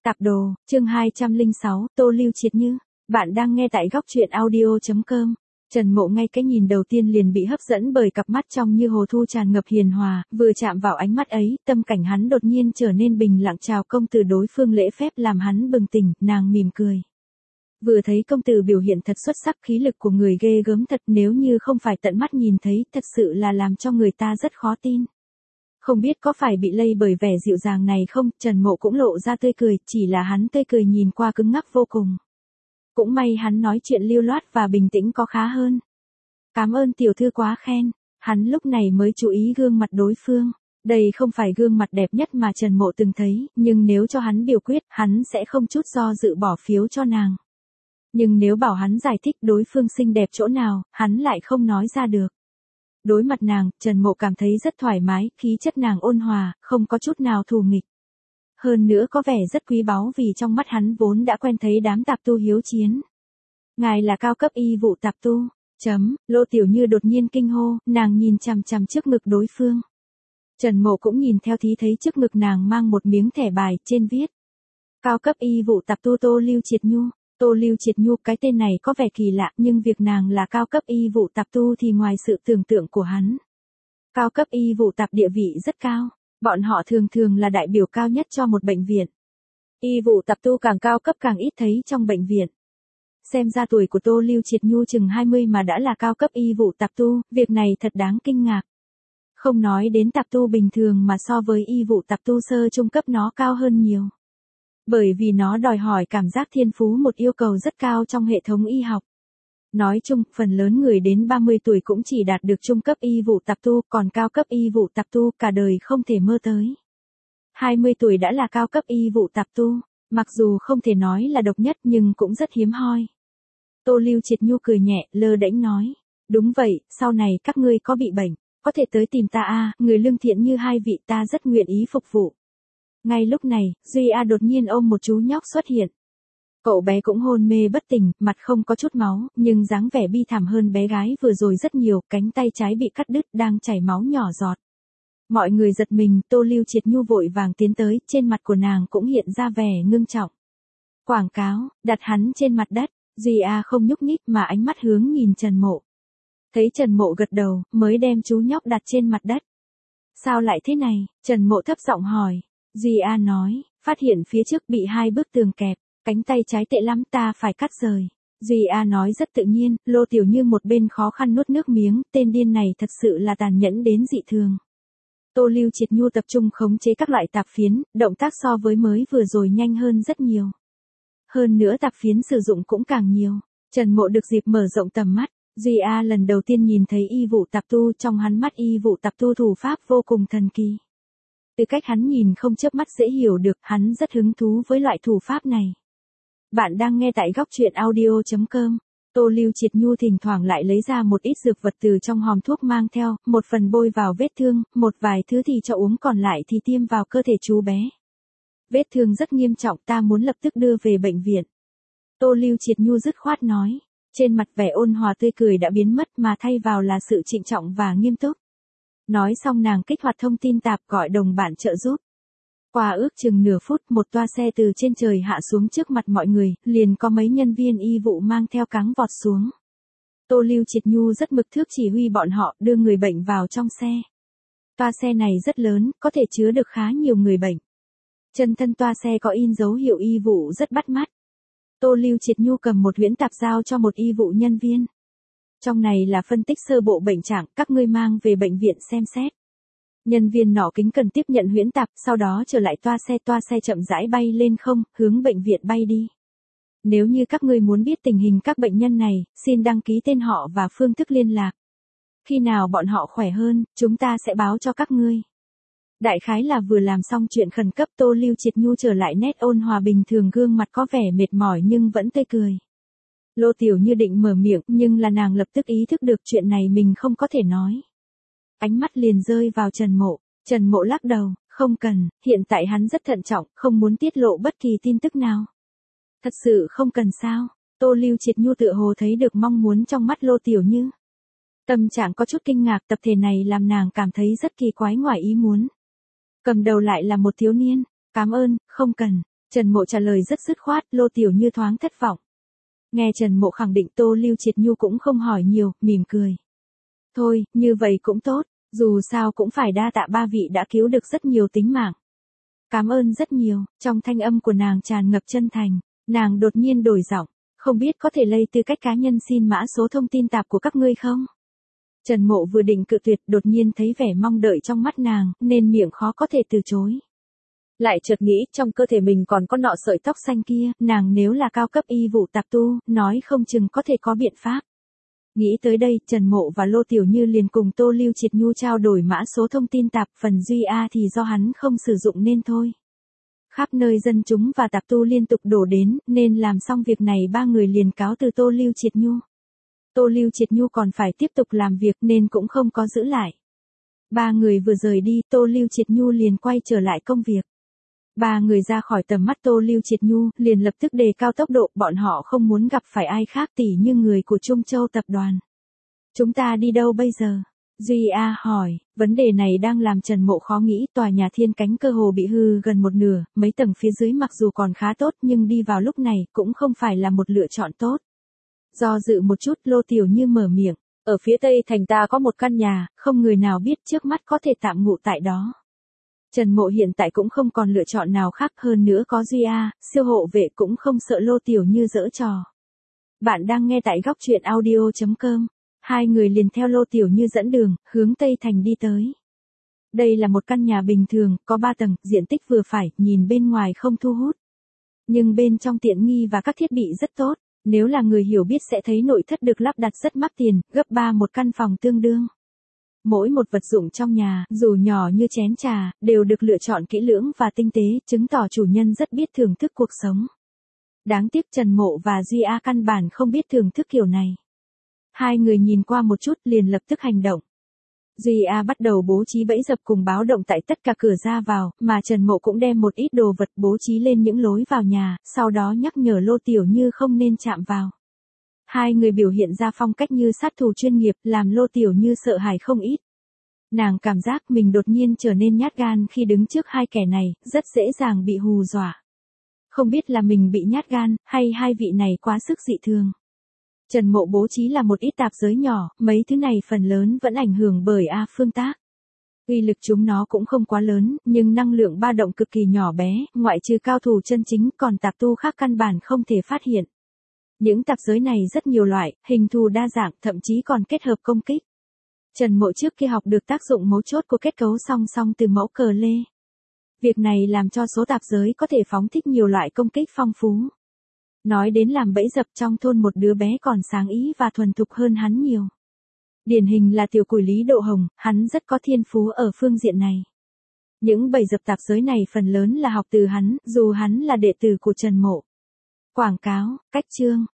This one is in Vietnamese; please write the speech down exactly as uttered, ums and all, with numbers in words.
Tạp đồ, chương hai trăm lẻ sáu, Tô Lưu Triệt Như. Bạn đang nghe tại góc truyện audio chấm com. Trần Mộ ngay cái nhìn đầu tiên liền bị hấp dẫn bởi cặp mắt trong như hồ thu tràn ngập hiền hòa, vừa chạm vào ánh mắt ấy, tâm cảnh hắn đột nhiên trở nên bình lặng. Chào công tử, đối phương lễ phép làm hắn bừng tỉnh, nàng mỉm cười. Vừa thấy công tử biểu hiện thật xuất sắc, khí lực của người ghê gớm thật, nếu như không phải tận mắt nhìn thấy, thật sự là làm cho người ta rất khó tin. Không biết có phải bị lây bởi vẻ dịu dàng này không, Trần Mộ cũng lộ ra tươi cười, chỉ là hắn tươi cười nhìn qua cứng ngắc vô cùng. Cũng may hắn nói chuyện lưu loát và bình tĩnh có khá hơn. Cảm ơn tiểu thư quá khen, hắn lúc này mới chú ý gương mặt đối phương. Đây không phải gương mặt đẹp nhất mà Trần Mộ từng thấy, nhưng nếu cho hắn biểu quyết, hắn sẽ không chút do dự bỏ phiếu cho nàng. Nhưng nếu bảo hắn giải thích đối phương xinh đẹp chỗ nào, hắn lại không nói ra được. Đối mặt nàng, Trần Mộ cảm thấy rất thoải mái, khí chất nàng ôn hòa, không có chút nào thù nghịch. Hơn nữa có vẻ rất quý báu vì trong mắt hắn vốn đã quen thấy đám tạp tu hiếu chiến. Ngài là cao cấp y vụ tạp tu, chấm, Lô Tiểu Như đột nhiên kinh hô, nàng nhìn chằm chằm trước ngực đối phương. Trần Mộ cũng nhìn theo thì thấy trước ngực nàng mang một miếng thẻ bài, trên viết. Cao cấp y vụ tạp tu Tô Lưu Triệt Nhu. Tô Lưu Triệt Nhu, cái tên này có vẻ kỳ lạ, nhưng việc nàng là cao cấp y vụ tạp tu thì ngoài sự tưởng tượng của hắn. Cao cấp y vụ tạp địa vị rất cao, bọn họ thường thường là đại biểu cao nhất cho một bệnh viện. Y vụ tạp tu càng cao cấp càng ít thấy trong bệnh viện. Xem ra tuổi của Tô Lưu Triệt Nhu chừng hai mươi mà đã là cao cấp y vụ tạp tu, việc này thật đáng kinh ngạc. Không nói đến tạp tu bình thường mà so với y vụ tạp tu sơ trung cấp nó cao hơn nhiều. Bởi vì nó đòi hỏi cảm giác thiên phú, một yêu cầu rất cao trong hệ thống y học. Nói chung, phần lớn người đến ba mươi tuổi cũng chỉ đạt được trung cấp y vụ tạp tu, còn cao cấp y vụ tạp tu cả đời không thể mơ tới. hai mươi tuổi đã là cao cấp y vụ tạp tu, mặc dù không thể nói là độc nhất nhưng cũng rất hiếm hoi. Tô Lưu Triệt Nhu cười nhẹ, lơ đễnh nói. Đúng vậy, sau này các ngươi có bị bệnh, có thể tới tìm ta a, người lương thiện như hai vị, ta rất nguyện ý phục vụ. Ngay lúc này, Duy A đột nhiên ôm một chú nhóc xuất hiện. Cậu bé cũng hôn mê bất tỉnh, mặt không có chút máu, nhưng dáng vẻ bi thảm hơn bé gái vừa rồi rất nhiều, cánh tay trái bị cắt đứt đang chảy máu nhỏ giọt. Mọi người giật mình, Tô Lưu Triệt Nhu vội vàng tiến tới, trên mặt của nàng cũng hiện ra vẻ ngưng trọng. Quảng cáo, đặt hắn trên mặt đất, Duy A không nhúc nhích mà ánh mắt hướng nhìn Trần Mộ. Thấy Trần Mộ gật đầu, mới đem chú nhóc đặt trên mặt đất. Sao lại thế này? Trần Mộ thấp giọng hỏi. Duy A nói, phát hiện phía trước bị hai bức tường kẹp, cánh tay trái tệ lắm, ta phải cắt rời. Duy A nói rất tự nhiên, Lô Tiểu Như một bên khó khăn nuốt nước miếng, tên điên này thật sự là tàn nhẫn đến dị thường. Tô Lưu Triệt Nhu tập trung khống chế các loại tạp phiến, động tác so với mới vừa rồi nhanh hơn rất nhiều. Hơn nữa tạp phiến sử dụng cũng càng nhiều. Trần Mộ được dịp mở rộng tầm mắt, Duy A lần đầu tiên nhìn thấy y vụ tạp tu, trong hắn mắt y vụ tạp tu thủ pháp vô cùng thần kỳ. Từ cách hắn nhìn không chớp mắt dễ hiểu được, hắn rất hứng thú với loại thủ pháp này. Bạn đang nghe tại góc truyện audio chấm com. Tô Lưu Triệt Nhu thỉnh thoảng lại lấy ra một ít dược vật từ trong hòm thuốc mang theo, một phần bôi vào vết thương, một vài thứ thì cho uống, còn lại thì tiêm vào cơ thể chú bé. Vết thương rất nghiêm trọng, ta muốn lập tức đưa về bệnh viện. Tô Lưu Triệt Nhu dứt khoát nói. Trên mặt vẻ ôn hòa tươi cười đã biến mất mà thay vào là sự trịnh trọng và nghiêm túc. Nói xong nàng kích hoạt thông tin tạp gọi đồng bạn trợ giúp. Qua ước chừng nửa phút, một toa xe từ trên trời hạ xuống trước mặt mọi người, liền có mấy nhân viên y vụ mang theo cáng vọt xuống. Tô Lưu Triệt Nhu rất mực thước chỉ huy bọn họ đưa người bệnh vào trong xe. Toa xe này rất lớn, có thể chứa được khá nhiều người bệnh. Chân thân toa xe có in dấu hiệu y vụ rất bắt mắt. Tô Lưu Triệt Nhu cầm một huyễn tạp giao cho một y vụ nhân viên. Trong này là phân tích sơ bộ bệnh trạng, các ngươi mang về bệnh viện xem xét. Nhân viên nọ kính cần tiếp nhận huyễn tạp, sau đó trở lại toa xe, toa xe chậm rãi bay lên không, hướng bệnh viện bay đi. Nếu như các ngươi muốn biết tình hình các bệnh nhân này, xin đăng ký tên họ và phương thức liên lạc. Khi nào bọn họ khỏe hơn, chúng ta sẽ báo cho các ngươi. Đại khái là vừa làm xong chuyện khẩn cấp, Tô Lưu Triệt Nhu trở lại nét ôn hòa bình thường, gương mặt có vẻ mệt mỏi nhưng vẫn tươi cười. Lô Tiểu Như định mở miệng, nhưng là nàng lập tức ý thức được chuyện này mình không có thể nói. Ánh mắt liền rơi vào Trần Mộ. Trần Mộ lắc đầu, không cần, hiện tại hắn rất thận trọng, không muốn tiết lộ bất kỳ tin tức nào. Thật sự không cần sao? Tô Lưu Triệt Nhu tựa hồ thấy được mong muốn trong mắt Lô Tiểu Như. Tâm trạng có chút kinh ngạc, tập thể này làm nàng cảm thấy rất kỳ quái, ngoài ý muốn. Cầm đầu lại là một thiếu niên. Cảm ơn, không cần. Trần Mộ trả lời rất dứt khoát, Lô Tiểu Như thoáng thất vọng. Nghe Trần Mộ khẳng định Tô Lưu Triệt Nhu cũng không hỏi nhiều, mỉm cười. Thôi, như vậy cũng tốt, dù sao cũng phải đa tạ ba vị đã cứu được rất nhiều tính mạng. Cảm ơn rất nhiều, trong thanh âm của nàng tràn ngập chân thành, nàng đột nhiên đổi giọng, không biết có thể lấy tư cách cá nhân xin mã số thông tin tạp của các ngươi không? Trần Mộ vừa định cự tuyệt, đột nhiên thấy vẻ mong đợi trong mắt nàng, nên miệng khó có thể từ chối. Lại chợt nghĩ, trong cơ thể mình còn có nọ sợi tóc xanh kia, nàng nếu là cao cấp y vụ tạp tu, nói không chừng có thể có biện pháp. Nghĩ tới đây, Trần Mộ và Lô Tiểu Như liền cùng Tô Lưu Triệt Nhu trao đổi mã số thông tin tạp, phần Duy A thì do hắn không sử dụng nên thôi. Khắp nơi dân chúng và tạp tu liên tục đổ đến, nên làm xong việc này ba người liền cáo từ Tô Lưu Triệt Nhu. Tô Lưu Triệt Nhu còn phải tiếp tục làm việc nên cũng không có giữ lại. Ba người vừa rời đi, Tô Lưu Triệt Nhu liền quay trở lại công việc. Ba người ra khỏi tầm mắt Tô Lưu Triệt Nhu, liền lập tức đề cao tốc độ, bọn họ không muốn gặp phải ai khác tỉ như người của Trung Châu tập đoàn. Chúng ta đi đâu bây giờ? Duy A hỏi, vấn đề này đang làm Trần Mộ khó nghĩ, tòa nhà Thiên Cánh cơ hồ bị hư gần một nửa, mấy tầng phía dưới mặc dù còn khá tốt nhưng đi vào lúc này cũng không phải là một lựa chọn tốt. Do dự một chút, Lô Tiểu Như mở miệng, ở phía tây thành ta có một căn nhà, không người nào biết trước mắt có thể tạm ngụ tại đó. Trần Mộ hiện tại cũng không còn lựa chọn nào khác, hơn nữa có Duy A, siêu hộ vệ cũng không sợ Lô Tiểu Như giở trò. Bạn đang nghe tại góc truyện audio chấm com. Hai người liền theo Lô Tiểu Như dẫn đường, hướng Tây Thành đi tới. Đây là một căn nhà bình thường, có ba tầng, diện tích vừa phải, nhìn bên ngoài không thu hút. Nhưng bên trong tiện nghi và các thiết bị rất tốt, nếu là người hiểu biết sẽ thấy nội thất được lắp đặt rất mắc tiền, gấp ba một căn phòng tương đương. Mỗi một vật dụng trong nhà, dù nhỏ như chén trà, đều được lựa chọn kỹ lưỡng và tinh tế, chứng tỏ chủ nhân rất biết thưởng thức cuộc sống. Đáng tiếc Trần Mộ và Duy A căn bản không biết thưởng thức kiểu này. Hai người nhìn qua một chút liền lập tức hành động. Duy A bắt đầu bố trí bẫy dập cùng báo động tại tất cả cửa ra vào, mà Trần Mộ cũng đem một ít đồ vật bố trí lên những lối vào nhà, sau đó nhắc nhở Lô Tiểu Như không nên chạm vào. Hai người biểu hiện ra phong cách như sát thủ chuyên nghiệp, làm Lô Tiểu Như sợ hãi không ít. Nàng cảm giác mình đột nhiên trở nên nhát gan khi đứng trước hai kẻ này, rất dễ dàng bị hù dọa. Không biết là mình bị nhát gan, hay hai vị này quá sức dị thường. Trần Mộ bố trí là một ít tạp giới nhỏ, mấy thứ này phần lớn vẫn ảnh hưởng bởi A phương tác. Uy lực chúng nó cũng không quá lớn, nhưng năng lượng ba động cực kỳ nhỏ bé, ngoại trừ cao thủ chân chính, còn tạp tu khác căn bản không thể phát hiện. Những tạp giới này rất nhiều loại, hình thù đa dạng, thậm chí còn kết hợp công kích. Trần Mộ trước kia học được tác dụng mấu chốt của kết cấu song song từ mẫu cờ lê. Việc này làm cho số tạp giới có thể phóng thích nhiều loại công kích phong phú. Nói đến làm bẫy dập, trong thôn một đứa bé còn sáng ý và thuần thục hơn hắn nhiều. Điển hình là tiểu củi Lý Độ Hồng, hắn rất có thiên phú ở phương diện này. Những bẫy dập tạp giới này phần lớn là học từ hắn, dù hắn là đệ tử của Trần Mộ. Quảng cáo, cách chương,